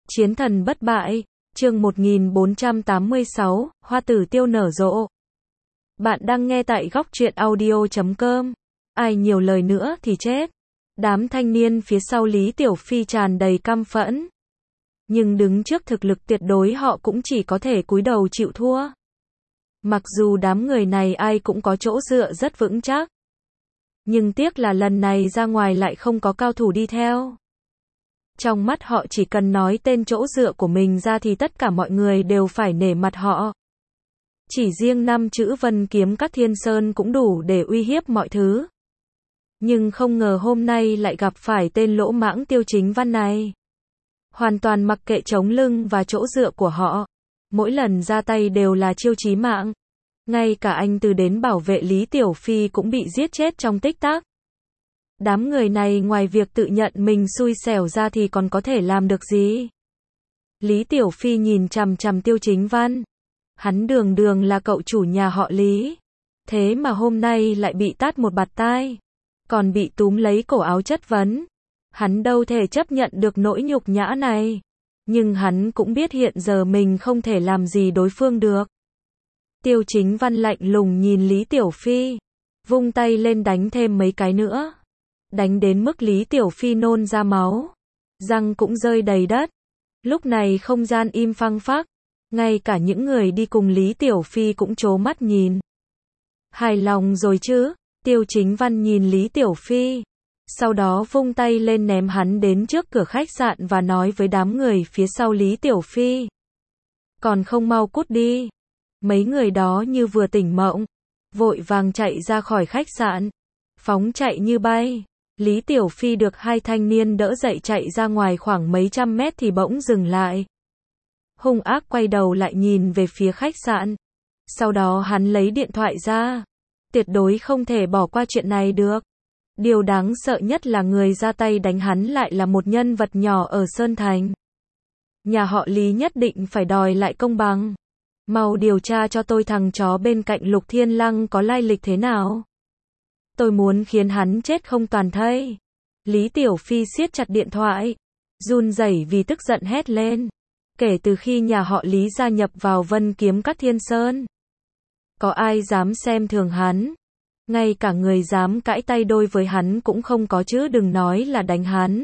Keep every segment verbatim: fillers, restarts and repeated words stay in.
Chiến thần bất bại, chương một nghìn bốn trăm tám mươi sáu, hoa tử tiêu nở rộ. Bạn đang nghe tại góc truyện audio chấm com. Ai nhiều lời nữa thì chết. Đám thanh niên phía sau Lý Tiểu Phi tràn đầy căm phẫn. Nhưng đứng trước thực lực tuyệt đối họ cũng chỉ có thể cúi đầu chịu thua. Mặc dù đám người này ai cũng có chỗ dựa rất vững chắc. Nhưng tiếc là lần này ra ngoài lại không có cao thủ đi theo. Trong mắt họ chỉ cần nói tên chỗ dựa của mình ra thì tất cả mọi người đều phải nể mặt họ. Chỉ riêng năm chữ Vân Kiếm Các Thiên Sơn cũng đủ để uy hiếp mọi thứ. Nhưng không ngờ hôm nay lại gặp phải tên lỗ mãng Tiêu Chính Văn này. Hoàn toàn mặc kệ chống lưng và chỗ dựa của họ. Mỗi lần ra tay đều là chiêu chí mạng. Ngay cả anh Từ đến bảo vệ Lý Tiểu Phi cũng bị giết chết trong tích tắc. Đám người này ngoài việc tự nhận mình xui xẻo ra thì còn có thể làm được gì? Lý Tiểu Phi nhìn chằm chằm Tiêu Chính Văn. Hắn đường đường là cậu chủ nhà họ Lý. Thế mà hôm nay lại bị tát một bạt tai. Còn bị túm lấy cổ áo chất vấn. Hắn đâu thể chấp nhận được nỗi nhục nhã này. Nhưng hắn cũng biết hiện giờ mình không thể làm gì đối phương được. Tiêu Chính Văn lạnh lùng nhìn Lý Tiểu Phi. Vung tay lên đánh thêm mấy cái nữa. Đánh đến mức Lý Tiểu Phi nôn ra máu. Răng cũng rơi đầy đất. Lúc này không gian im phăng phắc. Ngay cả những người đi cùng Lý Tiểu Phi cũng trố mắt nhìn. Hài lòng rồi chứ? Tiêu Chính Văn nhìn Lý Tiểu Phi. Sau đó vung tay lên ném hắn đến trước cửa khách sạn và nói với đám người phía sau Lý Tiểu Phi. Còn không mau cút đi. Mấy người đó như vừa tỉnh mộng. Vội vàng chạy ra khỏi khách sạn. Phóng chạy như bay. Lý Tiểu Phi được hai thanh niên đỡ dậy chạy ra ngoài khoảng mấy trăm mét thì bỗng dừng lại. Hung ác quay đầu lại nhìn về phía khách sạn. Sau đó hắn lấy điện thoại ra. Tuyệt đối không thể bỏ qua chuyện này được. Điều đáng sợ nhất là người ra tay đánh hắn lại là một nhân vật nhỏ ở Sơn Thành. Nhà họ Lý nhất định phải đòi lại công bằng. Mau điều tra cho tôi thằng chó bên cạnh Lục Thiên Lăng có lai lịch thế nào. Tôi muốn khiến hắn chết không toàn thây. Lý Tiểu Phi siết chặt điện thoại. Run rẩy vì tức giận hét lên. Kể từ khi nhà họ Lý gia nhập vào Vân Kiếm Các Thiên Sơn. Có ai dám xem thường hắn. Ngay cả người dám cãi tay đôi với hắn cũng không có chứ đừng nói là đánh hắn.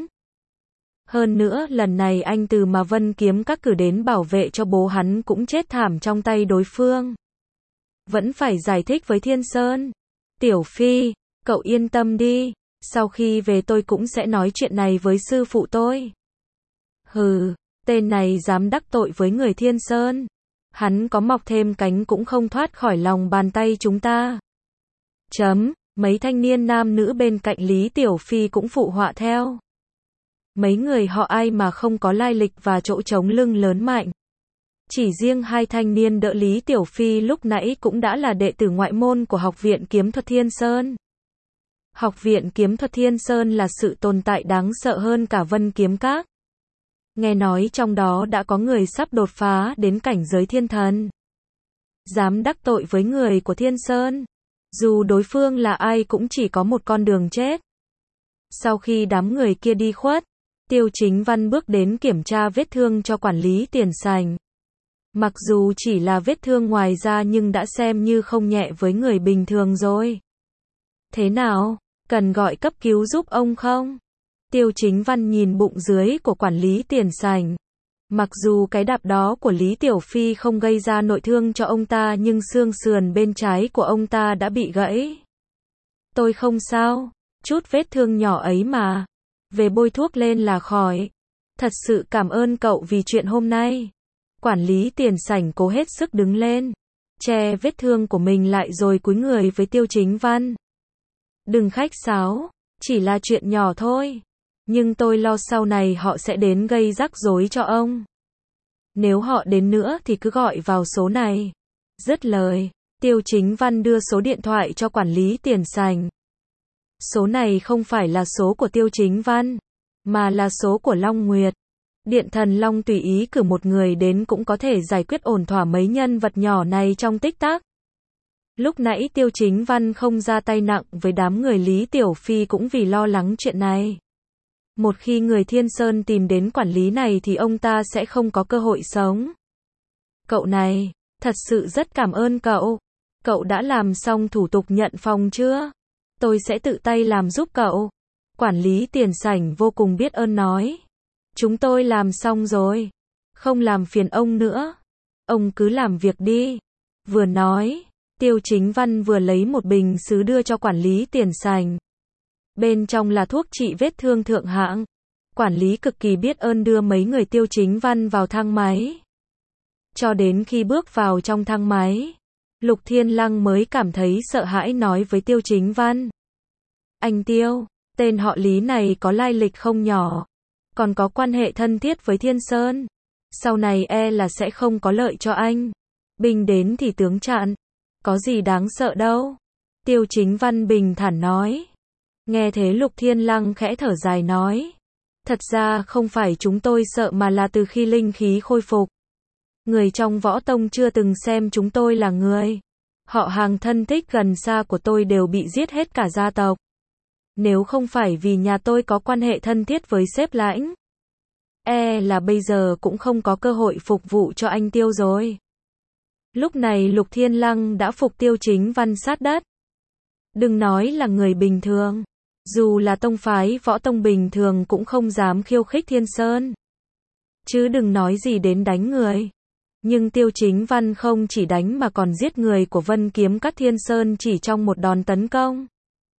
Hơn nữa lần này anh Từ mà Vân Kiếm Các cử đến bảo vệ cho bố hắn cũng chết thảm trong tay đối phương. Vẫn phải giải thích với Thiên Sơn. Tiểu Phi, cậu yên tâm đi. Sau khi về tôi cũng sẽ nói chuyện này với sư phụ tôi. Hừ, tên này dám đắc tội với người Thiên Sơn. Hắn có mọc thêm cánh cũng không thoát khỏi lòng bàn tay chúng ta. Chấm, mấy thanh niên nam nữ bên cạnh Lý Tiểu Phi cũng phụ họa theo. Mấy người họ ai mà không có lai lịch và chỗ trống lưng lớn mạnh. Chỉ riêng hai thanh niên đỡ Lý Tiểu Phi lúc nãy cũng đã là đệ tử ngoại môn của Học viện Kiếm Thuật Thiên Sơn. Học viện Kiếm Thuật Thiên Sơn là sự tồn tại đáng sợ hơn cả Vân Kiếm Các. Nghe nói trong đó đã có người sắp đột phá đến cảnh giới thiên thần. Dám đắc tội với người của Thiên Sơn. Dù đối phương là ai cũng chỉ có một con đường chết. Sau khi đám người kia đi khuất, Tiêu Chính Văn bước đến kiểm tra vết thương cho quản lý tiền sành. Mặc dù chỉ là vết thương ngoài da nhưng đã xem như không nhẹ với người bình thường rồi. Thế nào, cần gọi cấp cứu giúp ông không? Tiêu Chính Văn nhìn bụng dưới của quản lý tiền sành. Mặc dù cái đạp đó của Lý Tiểu Phi không gây ra nội thương cho ông ta nhưng xương sườn bên trái của ông ta đã bị gãy. Tôi không sao, chút vết thương nhỏ ấy mà. Về bôi thuốc lên là khỏi. Thật sự cảm ơn cậu vì chuyện hôm nay. Quản lý tiền sảnh cố hết sức đứng lên. Che vết thương của mình lại rồi cúi người với Tiêu Chính Văn. Đừng khách sáo, chỉ là chuyện nhỏ thôi. Nhưng tôi lo sau này họ sẽ đến gây rắc rối cho ông. Nếu họ đến nữa thì cứ gọi vào số này. Dứt lời, Tiêu Chính Văn đưa số điện thoại cho quản lý tiền sành. Số này không phải là số của Tiêu Chính Văn, mà là số của Long Nguyệt. Điện thần Long tùy ý cử một người đến cũng có thể giải quyết ổn thỏa mấy nhân vật nhỏ này trong tích tắc. Lúc nãy Tiêu Chính Văn không ra tay nặng với đám người Lý Tiểu Phi cũng vì lo lắng chuyện này. Một khi người Thiên Sơn tìm đến quản lý này thì ông ta sẽ không có cơ hội sống. Cậu này, thật sự rất cảm ơn cậu. Cậu đã làm xong thủ tục nhận phòng chưa? Tôi sẽ tự tay làm giúp cậu. Quản lý tiền sảnh vô cùng biết ơn nói. Chúng tôi làm xong rồi. Không làm phiền ông nữa. Ông cứ làm việc đi. Vừa nói, Tiêu Chính Văn vừa lấy một bình sứ đưa cho quản lý tiền sảnh. Bên trong là thuốc trị vết thương thượng hạng. Quản lý cực kỳ biết ơn đưa mấy người Tiêu Chính Văn vào thang máy. Cho đến khi bước vào trong thang máy, Lục Thiên Lăng mới cảm thấy sợ hãi nói với Tiêu Chính Văn. Anh Tiêu, tên họ Lý này có lai lịch không nhỏ, còn có quan hệ thân thiết với Thiên Sơn. Sau này e là sẽ không có lợi cho anh. Binh đến thì tướng chặn, có gì đáng sợ đâu. Tiêu Chính Văn bình thản nói. Nghe thế Lục Thiên Lăng khẽ thở dài nói. Thật ra không phải chúng tôi sợ mà là từ khi linh khí khôi phục. Người trong võ tông chưa từng xem chúng tôi là người. Họ hàng thân thích gần xa của tôi đều bị giết hết cả gia tộc. Nếu không phải vì nhà tôi có quan hệ thân thiết với sếp Lãnh, e là bây giờ cũng không có cơ hội phục vụ cho anh Tiêu rồi. Lúc này Lục Thiên Lăng đã phục Tiêu Chính Văn sát đất. Đừng nói là người bình thường, dù là tông phái võ tông bình thường cũng không dám khiêu khích Thiên Sơn. Chứ đừng nói gì đến đánh người. Nhưng Tiêu Chính Văn không chỉ đánh mà còn giết người của Vân Kiếm Các Thiên Sơn chỉ trong một đòn tấn công.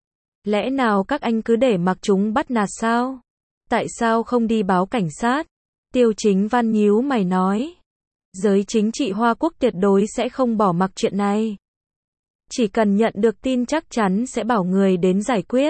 Lẽ nào các anh cứ để mặc chúng bắt nạt sao? Tại sao không đi báo cảnh sát? Tiêu Chính Văn nhíu mày nói. Giới chính trị Hoa Quốc tuyệt đối sẽ không bỏ mặc chuyện này. Chỉ cần nhận được tin chắc chắn sẽ bảo người đến giải quyết.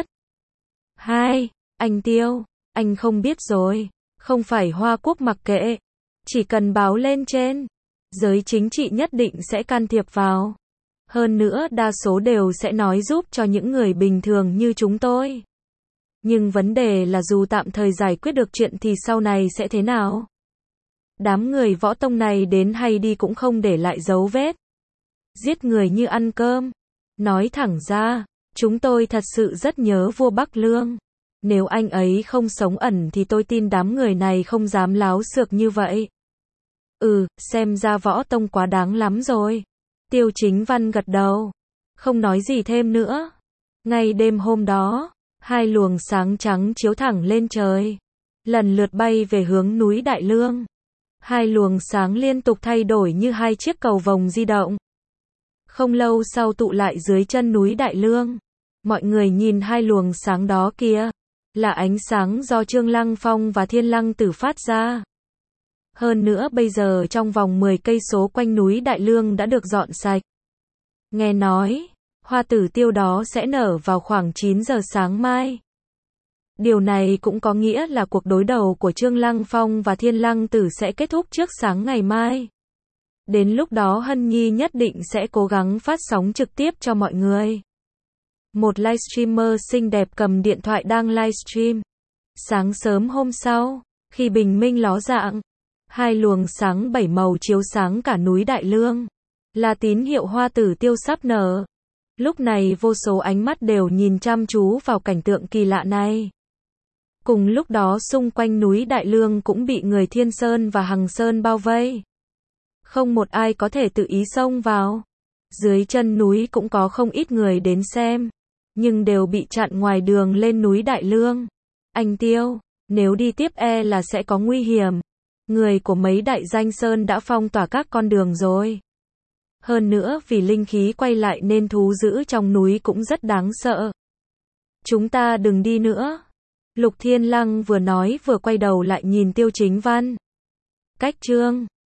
Hai, anh Tiêu, anh không biết rồi. Không phải Hoa Quốc mặc kệ. Chỉ cần báo lên trên, giới chính trị nhất định sẽ can thiệp vào. Hơn nữa đa số đều sẽ nói giúp cho những người bình thường như chúng tôi. Nhưng vấn đề là dù tạm thời giải quyết được chuyện thì sau này sẽ thế nào? Đám người võ tông này đến hay đi cũng không để lại dấu vết. Giết người như ăn cơm. Nói thẳng ra, chúng tôi thật sự rất nhớ vua Bắc Lương. Nếu anh ấy không sống ẩn thì tôi tin đám người này không dám láo xược như vậy. Ừ, xem ra võ tông quá đáng lắm rồi. Tiêu Chính Văn gật đầu. Không nói gì thêm nữa. Ngay đêm hôm đó, hai luồng sáng trắng chiếu thẳng lên trời. Lần lượt bay về hướng núi Đại Lương. Hai luồng sáng liên tục thay đổi như hai chiếc cầu vồng di động. Không lâu sau tụ lại dưới chân núi Đại Lương. Mọi người nhìn hai luồng sáng đó kìa. Là ánh sáng do Trương Lăng Phong và Thiên Lăng Tử phát ra. Hơn nữa bây giờ trong vòng mười cây số quanh núi Đại Lương đã được dọn sạch. Nghe nói, hoa tử tiêu đó sẽ nở vào khoảng chín giờ sáng mai. Điều này cũng có nghĩa là cuộc đối đầu của Trương Lăng Phong và Thiên Lăng Tử sẽ kết thúc trước sáng ngày mai. Đến lúc đó Hân Nhi nhất định sẽ cố gắng phát sóng trực tiếp cho mọi người. Một livestreamer xinh đẹp cầm điện thoại đang livestream. Sáng sớm hôm sau, khi bình minh ló dạng, hai luồng sáng bảy màu chiếu sáng cả núi Đại Lương. Là tín hiệu hoa tử tiêu sắp nở. Lúc này vô số ánh mắt đều nhìn chăm chú vào cảnh tượng kỳ lạ này. Cùng lúc đó xung quanh núi Đại Lương cũng bị người Thiên Sơn và Hằng Sơn bao vây. Không một ai có thể tự ý xông vào. Dưới chân núi cũng có không ít người đến xem. Nhưng đều bị chặn ngoài đường lên núi Đại Lương. Anh Tiêu, nếu đi tiếp e là sẽ có nguy hiểm. Người của mấy đại danh sơn đã phong tỏa các con đường rồi. Hơn nữa vì linh khí quay lại nên thú dữ trong núi cũng rất đáng sợ. Chúng ta đừng đi nữa. Lục Thiên Lăng vừa nói vừa quay đầu lại nhìn Tiêu Chính Văn. Cách chương